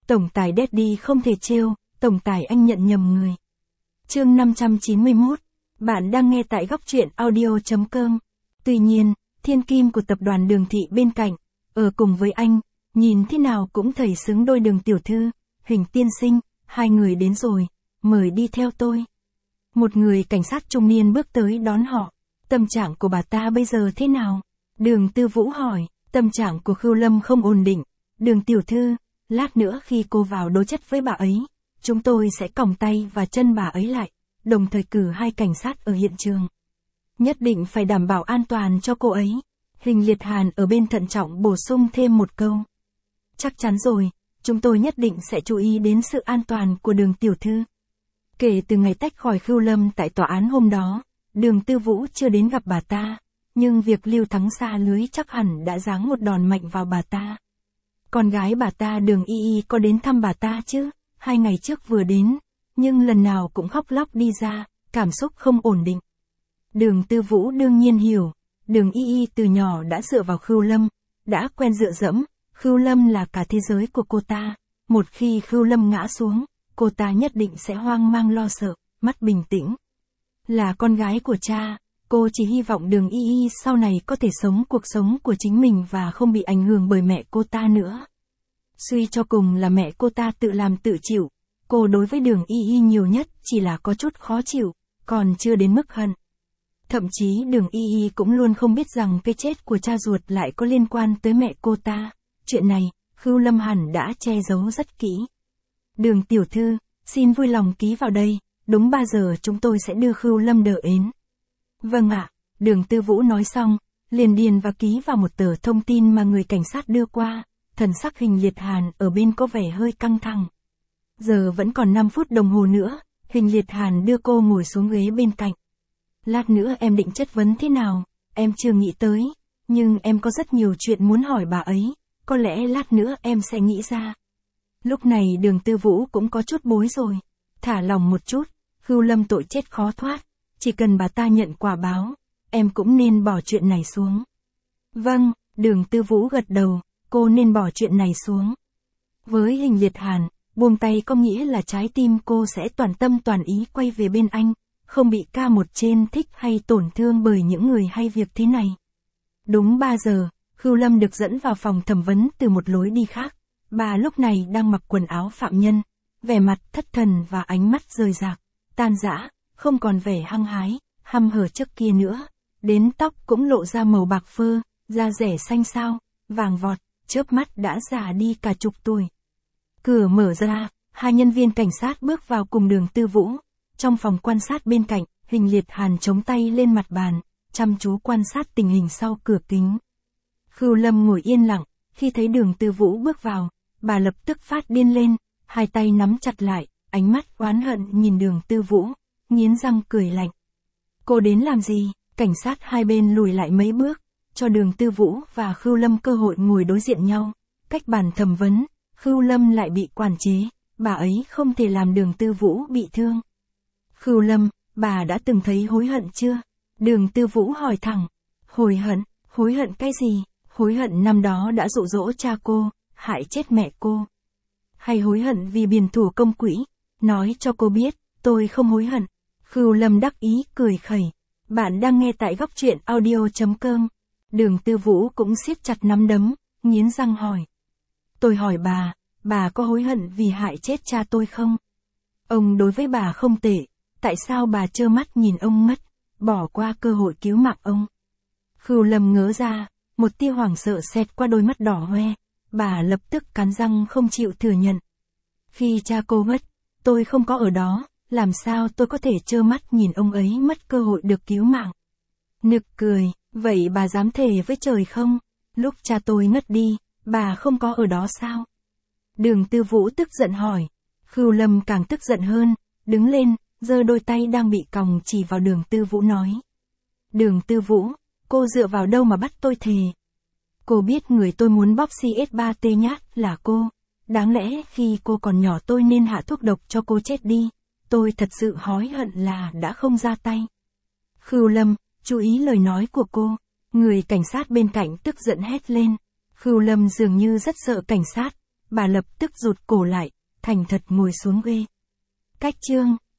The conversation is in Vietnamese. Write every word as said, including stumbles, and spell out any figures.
Tổng tài Daddy không thể trêu, tổng tài anh nhận nhầm người. Chương năm trăm chín mươi mốt. Bạn đang nghe tại góc truyện audio chấm com. Tuy nhiên, thiên kim của tập đoàn Đường Thị bên cạnh, ở cùng với anh, nhìn thế nào cũng thấy xứng đôi Đường tiểu thư, Hình tiên sinh, hai người đến rồi, mời đi theo tôi. Một người cảnh sát trung niên bước tới đón họ. Tâm trạng của bà ta bây giờ thế nào? Đường Tư Vũ hỏi. Tâm trạng của Khưu Lâm không ổn định. Đường tiểu thư, lát nữa khi cô vào đối chất với bà ấy, chúng tôi sẽ còng tay và chân bà ấy lại, đồng thời cử hai cảnh sát ở hiện trường. Nhất định phải đảm bảo an toàn cho cô ấy. Hình Liệt Hàn ở bên thận trọng bổ sung thêm một câu. Chắc chắn rồi, chúng tôi nhất định sẽ chú ý đến sự an toàn của Đường tiểu thư. Kể từ ngày tách khỏi Khưu Lâm tại tòa án hôm đó, Đường Tư Vũ chưa đến gặp bà ta, nhưng việc Lưu Thắng xa lưới chắc hẳn đã giáng một đòn mạnh vào bà ta. Con gái bà ta Đường Y Y có đến thăm bà ta chứ? Hai ngày trước vừa đến, nhưng lần nào cũng khóc lóc đi ra, cảm xúc không ổn định. Đường Tư Vũ đương nhiên hiểu, Đường Y Y từ nhỏ đã dựa vào Khưu Lâm, đã quen dựa dẫm, Khưu Lâm là cả thế giới của cô ta. Một khi Khưu Lâm ngã xuống, cô ta nhất định sẽ hoang mang lo sợ, mắt bình tĩnh. Là con gái của cha, cô chỉ hy vọng Đường Y Y sau này có thể sống cuộc sống của chính mình và không bị ảnh hưởng bởi mẹ cô ta nữa. Suy cho cùng là mẹ cô ta tự làm tự chịu, cô đối với Đường Y Y nhiều nhất chỉ là có chút khó chịu, còn chưa đến mức hận. Thậm chí Đường Y Y cũng luôn không biết rằng cái chết của cha ruột lại có liên quan tới mẹ cô ta. Chuyện này, Khưu Lâm hẳn đã che giấu rất kỹ. Đường tiểu thư, xin vui lòng ký vào đây, đúng ba giờ chúng tôi sẽ đưa Khưu Lâm đỡ đến. Vâng ạ, Đường Tư Vũ nói xong, liền điền và ký vào một tờ thông tin mà người cảnh sát đưa qua. Thần sắc Hình Liệt Hàn ở bên có vẻ hơi căng thẳng. Giờ vẫn còn năm phút đồng hồ nữa, Hình Liệt Hàn đưa cô ngồi xuống ghế bên cạnh. Lát nữa em định chất vấn thế nào, em chưa nghĩ tới, nhưng em có rất nhiều chuyện muốn hỏi bà ấy, có lẽ lát nữa em sẽ nghĩ ra. Lúc này Đường Tư Vũ cũng có chút bối rồi, thả lòng một chút, Khưu Lâm tội chết khó thoát, chỉ cần bà ta nhận quả báo, em cũng nên bỏ chuyện này xuống. Vâng, Đường Tư Vũ gật đầu. Cô nên bỏ chuyện này xuống. Với Hình Liệt Hàn, buông tay có nghĩa là trái tim cô sẽ toàn tâm toàn ý quay về bên anh, không bị ca một trên thích hay tổn thương bởi những người hay việc thế này. Đúng ba giờ, Khưu Lâm được dẫn vào phòng thẩm vấn từ một lối đi khác. Bà lúc này đang mặc quần áo phạm nhân, vẻ mặt thất thần và ánh mắt rời rạc, tan rã, không còn vẻ hăng hái, hăm hở trước kia nữa. Đến tóc cũng lộ ra màu bạc phơ, da rẻ xanh xao, vàng vọt. Chớp mắt đã già đi cả chục tuổi. Cửa mở ra, hai nhân viên cảnh sát bước vào cùng Đường Tư Vũ. Trong phòng quan sát bên cạnh, Hình Liệt Hàn chống tay lên mặt bàn, chăm chú quan sát tình hình sau cửa kính. Khưu Lâm ngồi yên lặng, khi thấy Đường Tư Vũ bước vào, bà lập tức phát điên lên, hai tay nắm chặt lại, ánh mắt oán hận nhìn Đường Tư Vũ, nghiến răng cười lạnh. Cô đến làm gì? Cảnh sát hai bên lùi lại mấy bước, cho Đường Tư Vũ và Khưu Lâm cơ hội ngồi đối diện nhau. Cách bàn thẩm vấn, Khưu Lâm lại bị quản chế, bà ấy không thể làm Đường Tư Vũ bị thương. Khưu Lâm, bà đã từng thấy hối hận chưa? Đường Tư Vũ hỏi thẳng. Hối hận? Hối hận cái gì? Hối hận năm đó đã dụ dỗ cha cô, hại chết mẹ cô. Hay hối hận vì biển thủ công quỹ? Nói cho cô biết, tôi không hối hận. Khưu Lâm đắc ý cười khẩy. Bạn đang nghe tại góc truyện audio chấm com. Đường Tư Vũ cũng siết chặt nắm đấm, nghiến răng hỏi. Tôi hỏi bà, bà có hối hận vì hại chết cha tôi không? Ông đối với bà không tệ, tại sao bà trơ mắt nhìn ông mất, bỏ qua cơ hội cứu mạng ông? Khưu Lâm ngớ ra, một tia hoảng sợ xẹt qua đôi mắt đỏ hoe, bà lập tức cắn răng không chịu thừa nhận. Khi cha cô mất, tôi không có ở đó, làm sao tôi có thể trơ mắt nhìn ông ấy mất cơ hội được cứu mạng? Nực cười. Vậy bà dám thề với trời không? Lúc cha tôi ngất đi, bà không có ở đó sao? Đường Tư Vũ tức giận hỏi. Khưu Lâm càng tức giận hơn, đứng lên, giơ đôi tay đang bị còng chỉ vào Đường Tư Vũ nói. Đường Tư Vũ, cô dựa vào đâu mà bắt tôi thề? Cô biết người tôi muốn bóp C S ba T nhát là cô. Đáng lẽ khi cô còn nhỏ tôi nên hạ thuốc độc cho cô chết đi. Tôi thật sự hối hận là đã không ra tay. Khưu Lâm, chú ý lời nói của cô. Người cảnh sát bên cạnh tức giận hét lên. Khưu Lâm dường như rất sợ cảnh sát, Bà lập tức rụt cổ lại, thành thật ngồi xuống ghê. Cách chương